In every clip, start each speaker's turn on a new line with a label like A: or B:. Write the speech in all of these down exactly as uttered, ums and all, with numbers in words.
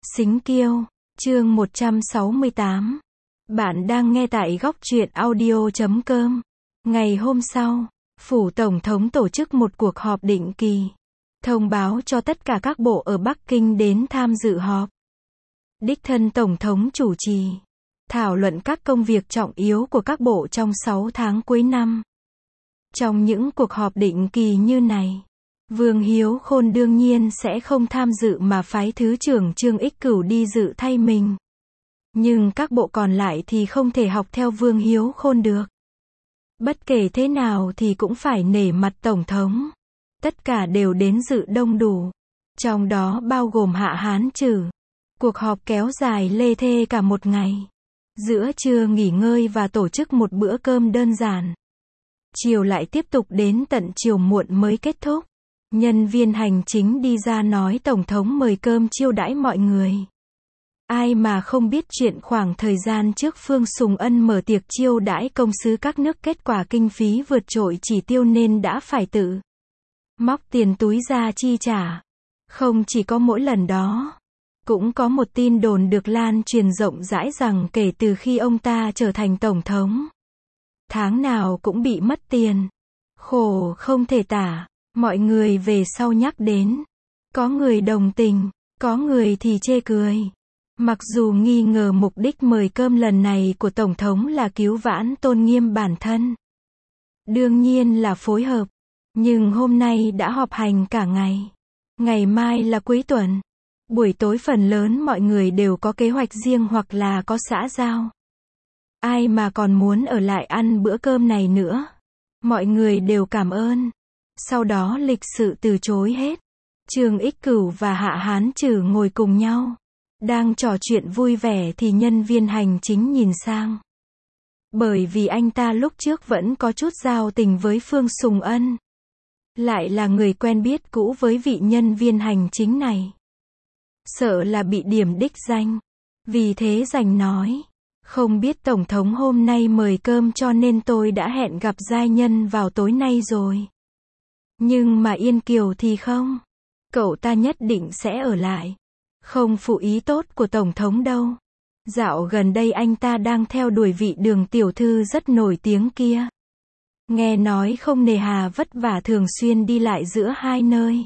A: Xính Kiêu, chương một trăm sáu mươi tám. Bạn đang nghe tại góc truyện audio chấm com. Ngày hôm sau, Phủ Tổng thống tổ chức một cuộc họp định kỳ, thông báo cho tất cả các bộ ở Bắc Kinh đến tham dự họp. Đích thân Tổng thống chủ trì, thảo luận các công việc trọng yếu của các bộ trong sáu tháng cuối năm. Trong những cuộc họp định kỳ như này, Vương Hiếu Khôn đương nhiên sẽ không tham dự mà phái Thứ trưởng Trương Ích Cửu đi dự thay mình. Nhưng các bộ còn lại thì không thể học theo Vương Hiếu Khôn được. Bất kể thế nào thì cũng phải nể mặt Tổng thống. Tất cả đều đến dự đông đủ, trong đó bao gồm Hạ Hán Trử. Cuộc họp kéo dài lê thê cả một ngày. Giữa trưa nghỉ ngơi và tổ chức một bữa cơm đơn giản. Chiều lại tiếp tục đến tận chiều muộn mới kết thúc. Nhân viên hành chính đi ra nói Tổng thống mời cơm chiêu đãi mọi người. Ai mà không biết chuyện khoảng thời gian trước Phương Sùng Ân mở tiệc chiêu đãi công sứ các nước, kết quả kinh phí vượt trội chỉ tiêu nên đã phải tự móc tiền túi ra chi trả. Không chỉ có mỗi lần đó, cũng có một tin đồn được lan truyền rộng rãi rằng kể từ khi ông ta trở thành Tổng thống, tháng nào cũng bị mất tiền. Khổ không thể tả. Mọi người về sau nhắc đến, có người đồng tình, có người thì chê cười. Mặc dù nghi ngờ mục đích mời cơm lần này của Tổng thống là cứu vãn tôn nghiêm bản thân, đương nhiên là phối hợp, nhưng hôm nay đã họp hành cả ngày. Ngày mai là cuối tuần. Buổi tối phần lớn mọi người đều có kế hoạch riêng hoặc là có xã giao. Ai mà còn muốn ở lại ăn bữa cơm này nữa. Mọi người đều cảm ơn. Sau đó lịch sự từ chối hết. Trương Ích Cửu và Hạ Hán Trử ngồi cùng nhau, đang trò chuyện vui vẻ thì nhân viên hành chính nhìn sang. Bởi vì anh ta lúc trước vẫn có chút giao tình với Phương Sùng Ân, lại là người quen biết cũ với vị nhân viên hành chính này. Sợ là bị điểm đích danh. Vì thế rành nói, không biết Tổng thống hôm nay mời cơm cho nên tôi đã hẹn gặp giai nhân vào tối nay rồi. Nhưng mà Yên Kiều thì không. Cậu ta nhất định sẽ ở lại. Không phụ ý tốt của Tổng thống đâu. Dạo gần đây anh ta đang theo đuổi vị Đường tiểu thư rất nổi tiếng kia. Nghe nói không nề hà vất vả thường xuyên đi lại giữa hai nơi.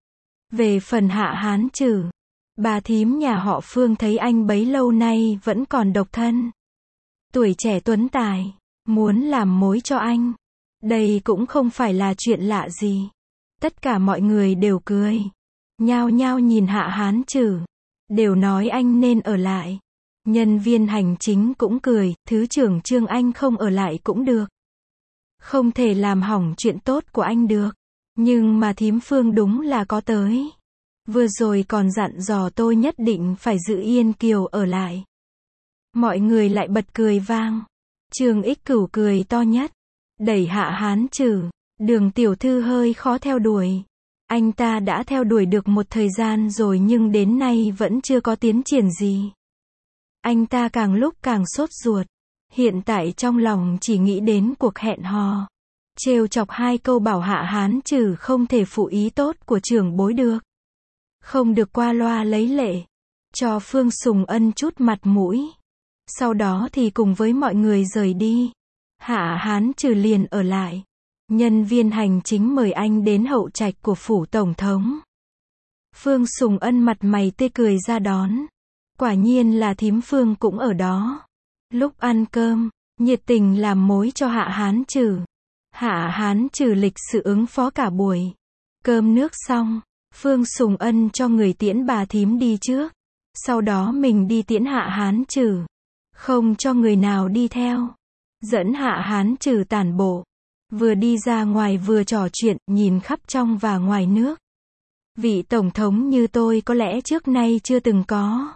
A: Về phần Hạ Hán Trử, bà thím nhà họ Phương thấy anh bấy lâu nay vẫn còn độc thân, tuổi trẻ tuấn tài, muốn làm mối cho anh. Đây cũng không phải là chuyện lạ gì. Tất cả mọi người đều cười, nhao nhao nhìn Hạ Hán Trử, đều nói anh nên ở lại. Nhân viên hành chính cũng cười, Thứ trưởng Trương anh không ở lại cũng được. Không thể làm hỏng chuyện tốt của anh được. Nhưng mà thím Phương đúng là có tới. Vừa rồi còn dặn dò tôi nhất định phải giữ Yên Kiều ở lại. Mọi người lại bật cười vang. Trương Ích Cửu cười to nhất, đẩy Hạ Hán Trử. Đường tiểu thư hơi khó theo đuổi. Anh ta đã theo đuổi được một thời gian rồi nhưng đến nay vẫn chưa có tiến triển gì. Anh ta càng lúc càng sốt ruột. Hiện tại trong lòng chỉ nghĩ đến cuộc hẹn hò. Trêu chọc hai câu bảo Hạ Hán Trử không thể phụ ý tốt của trưởng bối được. Không được qua loa lấy lệ. Cho Phương Sùng Ân chút mặt mũi. Sau đó thì cùng với mọi người rời đi. Hạ Hán Trử liền ở lại. Nhân viên hành chính mời anh đến hậu trạch của Phủ Tổng thống. Phương Sùng Ân mặt mày tươi cười ra đón. Quả nhiên là thím Phương cũng ở đó. Lúc ăn cơm, nhiệt tình làm mối cho Hạ Hán Trử. Hạ Hán Trử lịch sự ứng phó cả buổi. Cơm nước xong, Phương Sùng Ân cho người tiễn bà thím đi trước. Sau đó mình đi tiễn Hạ Hán Trử. Không cho người nào đi theo. Dẫn Hạ Hán Trử tản bộ. Vừa đi ra ngoài vừa trò chuyện, nhìn khắp trong và ngoài nước. Vị Tổng thống như tôi có lẽ trước nay chưa từng có.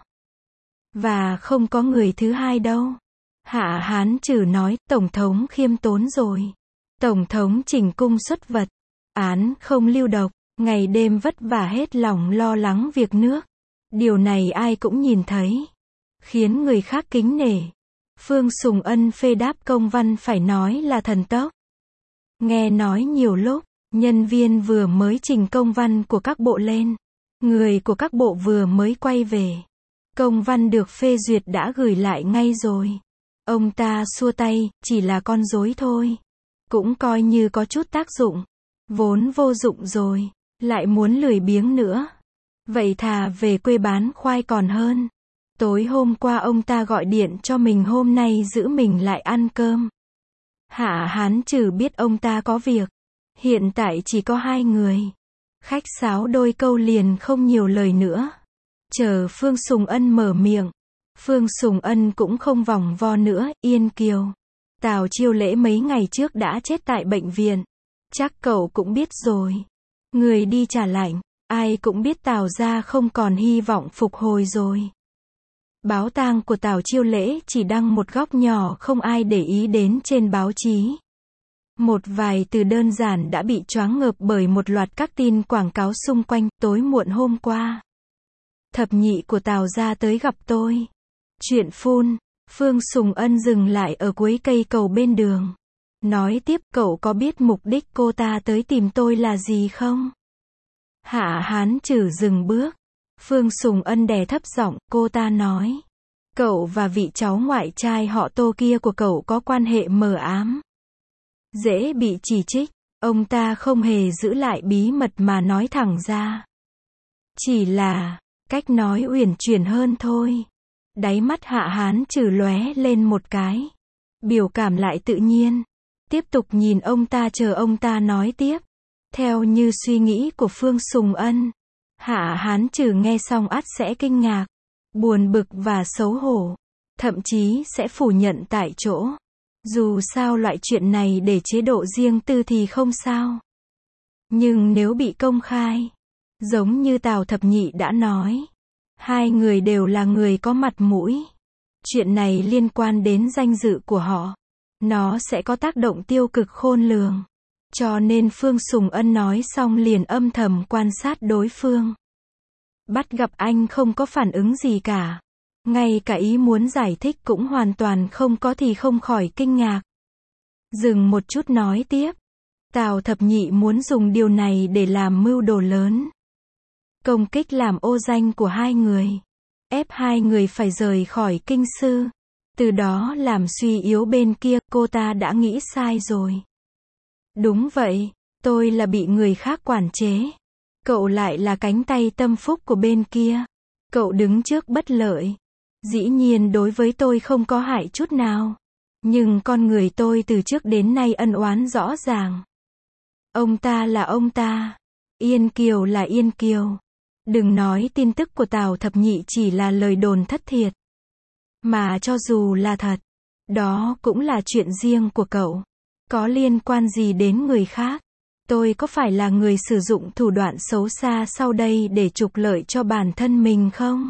A: Và không có người thứ hai đâu. Hạ Hán Trử nói, Tổng thống khiêm tốn rồi. Tổng thống chỉnh cung xuất vật. Án không lưu độc. Ngày đêm vất vả hết lòng lo lắng việc nước. Điều này ai cũng nhìn thấy. Khiến người khác kính nể. Phương Sùng Ân phê đáp công văn phải nói là thần tốc. Nghe nói nhiều lúc, nhân viên vừa mới trình công văn của các bộ lên. Người của các bộ vừa mới quay về. Công văn được phê duyệt đã gửi lại ngay rồi. Ông ta xua tay, chỉ là con rối thôi. Cũng coi như có chút tác dụng. Vốn vô dụng rồi, lại muốn lười biếng nữa. Vậy thà về quê bán khoai còn hơn. Tối hôm qua ông ta gọi điện cho mình hôm nay giữ mình lại ăn cơm. Hạ Hán Trừ biết ông ta có việc. Hiện tại chỉ có hai người. Khách sáo đôi câu liền không nhiều lời nữa. Chờ Phương Sùng Ân mở miệng. Phương Sùng Ân cũng không vòng vo nữa, Yên Kiều. Tào Chiêu Lễ mấy ngày trước đã chết tại bệnh viện. Chắc cậu cũng biết rồi. Người đi trả lạnh, ai cũng biết Tào gia không còn hy vọng phục hồi rồi. Báo tang của Tào Chiêu Lễ chỉ đăng một góc nhỏ không ai để ý đến trên báo chí. Một vài từ đơn giản đã bị choáng ngợp bởi một loạt các tin quảng cáo xung quanh. Tối muộn hôm qua, thập nhị của Tào gia tới gặp tôi. Chuyện phun. Phương Sùng Ân dừng lại ở cuối cây cầu bên đường. Nói tiếp, cậu có biết mục đích cô ta tới tìm tôi là gì không? Hạ Hán Trừ dừng bước. Phương Sùng Ân đè thấp giọng, cô ta nói. Cậu và vị cháu ngoại trai họ Tô kia của cậu có quan hệ mờ ám. Dễ bị chỉ trích. Ông ta không hề giữ lại bí mật mà nói thẳng ra. Chỉ là, cách nói uyển chuyển hơn thôi. Đáy mắt Hạ Hán Trừ lóe lên một cái. Biểu cảm lại tự nhiên. Tiếp tục nhìn ông ta chờ ông ta nói tiếp. Theo như suy nghĩ của Phương Sùng Ân, Hạ Hán Trừ nghe xong ắt sẽ kinh ngạc, buồn bực và xấu hổ. Thậm chí sẽ phủ nhận tại chỗ. Dù sao loại chuyện này để chế độ riêng tư thì không sao. Nhưng nếu bị công khai, giống như Tào Thập Nhị đã nói, hai người đều là người có mặt mũi. Chuyện này liên quan đến danh dự của họ. Nó sẽ có tác động tiêu cực khôn lường. Cho nên Phương Sùng Ân nói xong liền âm thầm quan sát đối phương. Bắt gặp anh không có phản ứng gì cả. Ngay cả ý muốn giải thích cũng hoàn toàn không có thì không khỏi kinh ngạc. Dừng một chút nói tiếp. Tào Thập Nhị muốn dùng điều này để làm mưu đồ lớn. Công kích làm ô danh của hai người. Ép hai người phải rời khỏi kinh sư. Từ đó làm suy yếu bên kia, cô ta đã nghĩ sai rồi. Đúng vậy, tôi là bị người khác quản chế. Cậu lại là cánh tay tâm phúc của bên kia. Cậu đứng trước bất lợi. Dĩ nhiên đối với tôi không có hại chút nào. Nhưng con người tôi từ trước đến nay ân oán rõ ràng. Ông ta là ông ta. Yên Kiều là Yên Kiều. Đừng nói tin tức của Tào Thập Nhị chỉ là lời đồn thất thiệt. Mà cho dù là thật, đó cũng là chuyện riêng của cậu. Có liên quan gì đến người khác? Tôi có phải là người sử dụng thủ đoạn xấu xa sau đây để trục lợi cho bản thân mình không?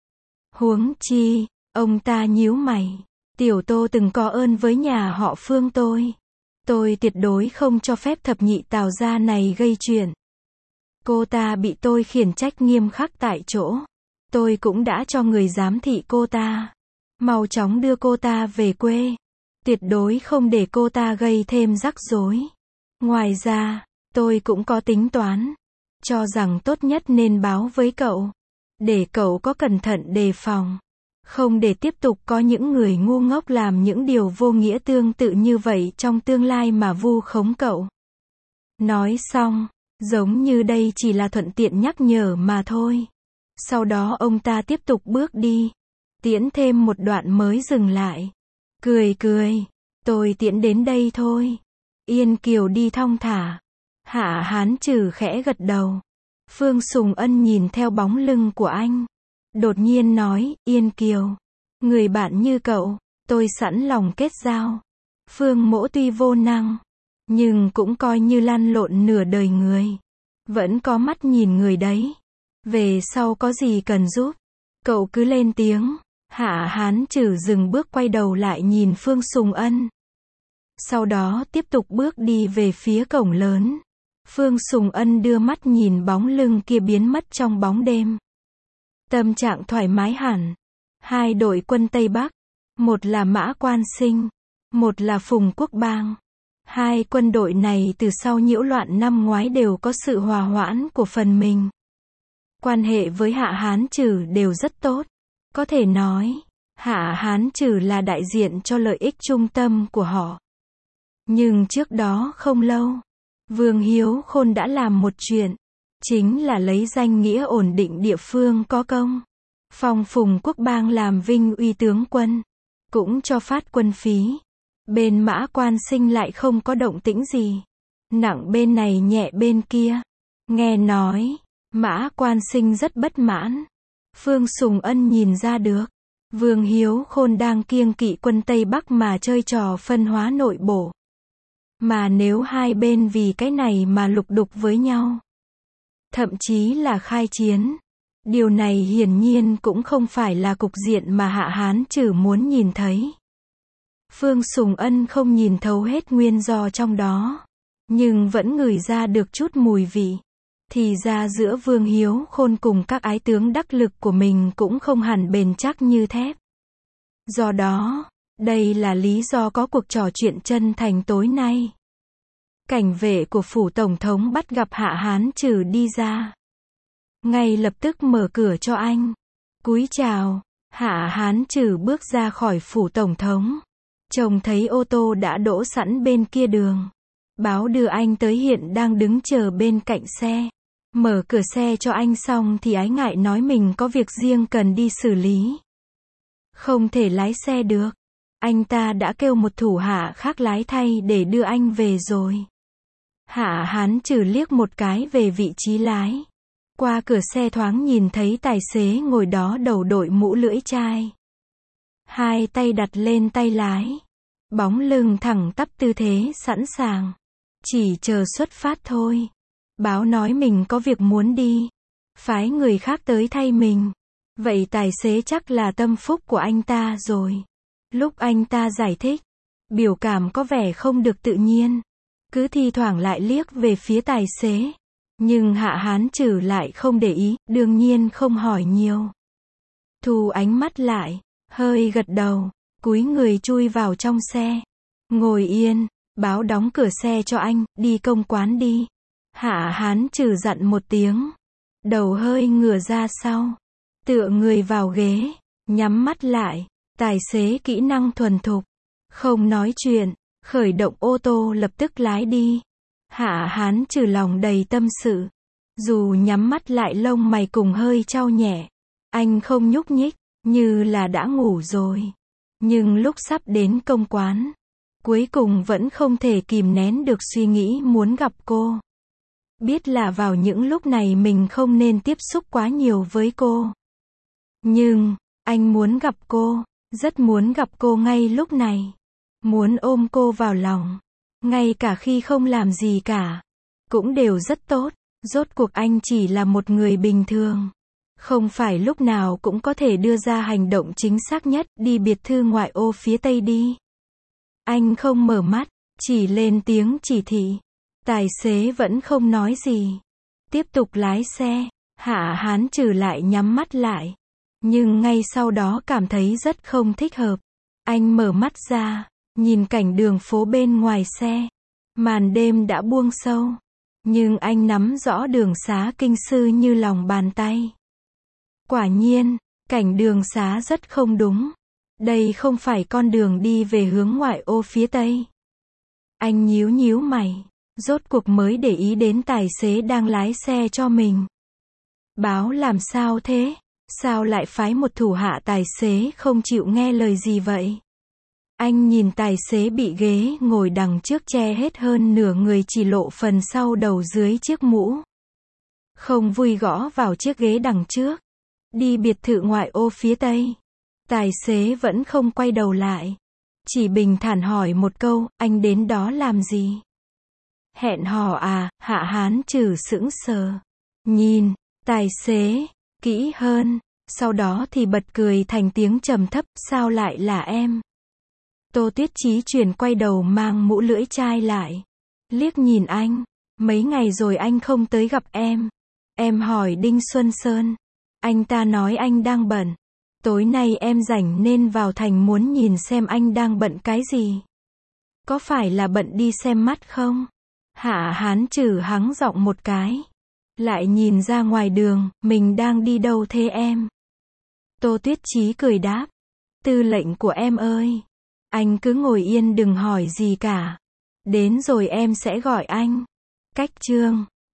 A: Huống chi, ông ta nhíu mày. Tiểu Tô từng có ơn với nhà họ Phương tôi. Tôi tuyệt đối không cho phép thập nhị Tào gia này gây chuyện. Cô ta bị tôi khiển trách nghiêm khắc tại chỗ. Tôi cũng đã cho người giám thị cô ta. Mau chóng đưa cô ta về quê. Tuyệt đối không để cô ta gây thêm rắc rối. Ngoài ra, tôi cũng có tính toán. Cho rằng tốt nhất nên báo với cậu. Để cậu có cẩn thận đề phòng. Không để tiếp tục có những người ngu ngốc làm những điều vô nghĩa tương tự như vậy trong tương lai mà vu khống cậu. Nói xong, giống như đây chỉ là thuận tiện nhắc nhở mà thôi. Sau đó ông ta tiếp tục bước đi. Tiễn thêm một đoạn mới dừng lại. Cười cười. Tôi tiễn đến đây thôi. Yên Kiều đi thong thả. Hạ Hán Trừ khẽ gật đầu. Phương Sùng Ân nhìn theo bóng lưng của anh. Đột nhiên nói, Yên Kiều. Người bạn như cậu, tôi sẵn lòng kết giao. Phương Mỗ tuy vô năng, nhưng cũng coi như lăn lộn nửa đời người. Vẫn có mắt nhìn người đấy. Về sau có gì cần giúp, cậu cứ lên tiếng. Hạ Hán Trừ dừng bước quay đầu lại nhìn Phương Sùng Ân. Sau đó tiếp tục bước đi về phía cổng lớn. Phương Sùng Ân đưa mắt nhìn bóng lưng kia biến mất trong bóng đêm. Tâm trạng thoải mái hẳn. Hai đội quân Tây Bắc. Một là Mã Quan Sinh. Một là Phùng Quốc Bang. Hai quân đội này từ sau nhiễu loạn năm ngoái đều có sự hòa hoãn của phần mình. Quan hệ với Hạ Hán Trừ đều rất tốt. Có thể nói, Hạ Hán Trừ là đại diện cho lợi ích trung tâm của họ. Nhưng trước đó không lâu, Vương Hiếu Khôn đã làm một chuyện, chính là lấy danh nghĩa ổn định địa phương có công, phong Phùng Quốc Bang làm vinh uy tướng quân, cũng cho phát quân phí. Bên Mã Quan Sinh lại không có động tĩnh gì, nặng bên này nhẹ bên kia. Nghe nói, Mã Quan Sinh rất bất mãn. Phương Sùng Ân nhìn ra được, Vương Hiếu Khôn đang kiêng kỵ quân Tây Bắc mà chơi trò phân hóa nội bộ. Mà nếu hai bên vì cái này mà lục đục với nhau, thậm chí là khai chiến, điều này hiển nhiên cũng không phải là cục diện mà Hạ Hán Trừ muốn nhìn thấy. Phương Sùng Ân không nhìn thấu hết nguyên do trong đó, nhưng vẫn ngửi ra được chút mùi vị. Thì ra giữa Vương Hiếu Khôn cùng các ái tướng đắc lực của mình cũng không hẳn bền chắc như thép. Do đó, đây là lý do có cuộc trò chuyện chân thành tối nay. Cảnh vệ của phủ tổng thống bắt gặp Hạ Hán Trừ đi ra, ngay lập tức mở cửa cho anh. Cúi chào, Hạ Hán Trừ bước ra khỏi phủ tổng thống, trông thấy ô tô đã đỗ sẵn bên kia đường. Báo đưa anh tới hiện đang đứng chờ bên cạnh xe. Mở cửa xe cho anh xong thì ái ngại nói mình có việc riêng cần đi xử lý. Không thể lái xe được. Anh ta đã kêu một thủ hạ khác lái thay để đưa anh về rồi. Hạ Hán Trừ liếc một cái về vị trí lái. Qua cửa xe thoáng nhìn thấy tài xế ngồi đó đầu đội mũ lưỡi chai. Hai tay đặt lên tay lái. Bóng lưng thẳng tắp tư thế sẵn sàng. Chỉ chờ xuất phát thôi. Báo nói mình có việc muốn đi, phái người khác tới thay mình. Vậy tài xế chắc là tâm phúc của anh ta rồi. Lúc anh ta giải thích, biểu cảm có vẻ không được tự nhiên, cứ thi thoảng lại liếc về phía tài xế. Nhưng Hạ Hán Trừ lại không để ý, đương nhiên không hỏi nhiều. Thu ánh mắt lại, hơi gật đầu, cúi người chui vào trong xe. Ngồi yên, báo đóng cửa xe cho anh, đi công quán đi. Hạ Hán Trừ dặn một tiếng, đầu hơi ngửa ra sau, tựa người vào ghế, nhắm mắt lại. Tài xế kỹ năng thuần thục, không nói chuyện, khởi động ô tô lập tức lái đi. Hạ Hán Trừ lòng đầy tâm sự, dù nhắm mắt lại lông mày cùng hơi chau nhẹ, anh không nhúc nhích, như là đã ngủ rồi. Nhưng lúc sắp đến công quán, cuối cùng vẫn không thể kìm nén được suy nghĩ muốn gặp cô. Biết là vào những lúc này mình không nên tiếp xúc quá nhiều với cô. Nhưng, anh muốn gặp cô, rất muốn gặp cô ngay lúc này. Muốn ôm cô vào lòng, ngay cả khi không làm gì cả, cũng đều rất tốt. Rốt cuộc anh chỉ là một người bình thường. Không phải lúc nào cũng có thể đưa ra hành động chính xác nhất, đi biệt thự ngoại ô phía Tây đi. Anh không mở mắt, chỉ lên tiếng chỉ thị. Tài xế vẫn không nói gì. Tiếp tục lái xe, Hạ Hán Trừ lại nhắm mắt lại. Nhưng ngay sau đó cảm thấy rất không thích hợp. Anh mở mắt ra, nhìn cảnh đường phố bên ngoài xe. Màn đêm đã buông sâu. Nhưng anh nắm rõ đường xá Kinh Sư như lòng bàn tay. Quả nhiên, cảnh đường xá rất không đúng. Đây không phải con đường đi về hướng ngoại ô phía Tây. Anh nhíu nhíu mày, rốt cuộc mới để ý đến tài xế đang lái xe cho mình. Báo làm sao thế? Sao lại phái một thủ hạ tài xế không chịu nghe lời gì vậy? Anh nhìn tài xế bị ghế ngồi đằng trước che hết hơn nửa người, chỉ lộ phần sau đầu dưới chiếc mũ. Không vui gõ vào chiếc ghế đằng trước. Đi biệt thự ngoại ô phía Tây. Tài xế vẫn không quay đầu lại. Chỉ bình thản hỏi một câu, anh đến đó làm gì? Hẹn hò à? Hạ Hán Trừ sững sờ. Nhìn, tài xế, kỹ hơn. Sau đó thì bật cười thành tiếng trầm thấp, sao lại là em? Tô Tuyết Chí chuyển quay đầu mang mũ lưỡi chai lại. Liếc nhìn anh. Mấy ngày rồi anh không tới gặp em. Em hỏi Đinh Xuân Sơn. Anh ta nói anh đang bận. Tối nay em rảnh nên vào thành muốn nhìn xem anh đang bận cái gì. Có phải là bận đi xem mắt không? Hạ Hán Trừ hắng giọng một cái. Lại nhìn ra ngoài đường, mình đang đi đâu thế em? Tô Tuyết Chí cười đáp. Tư lệnh của em ơi. Anh cứ ngồi yên đừng hỏi gì cả. Đến rồi em sẽ gọi anh. Cách chương